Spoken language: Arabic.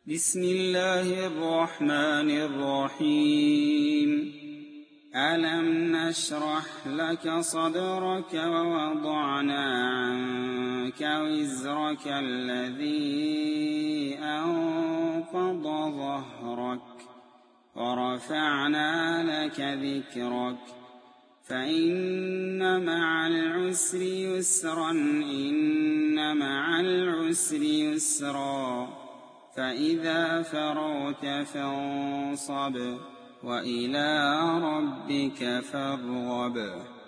بسم الله الرحمن الرحيم. ألم نشرح لك صدرك ووضعنا عنك وزرك الذي أنقض ظهرك ورفعنا لك ذكرك فإن مع العسر يسرا إن مع العسر يسرا فإذا فرغت فانصب وإلى ربك فارغب.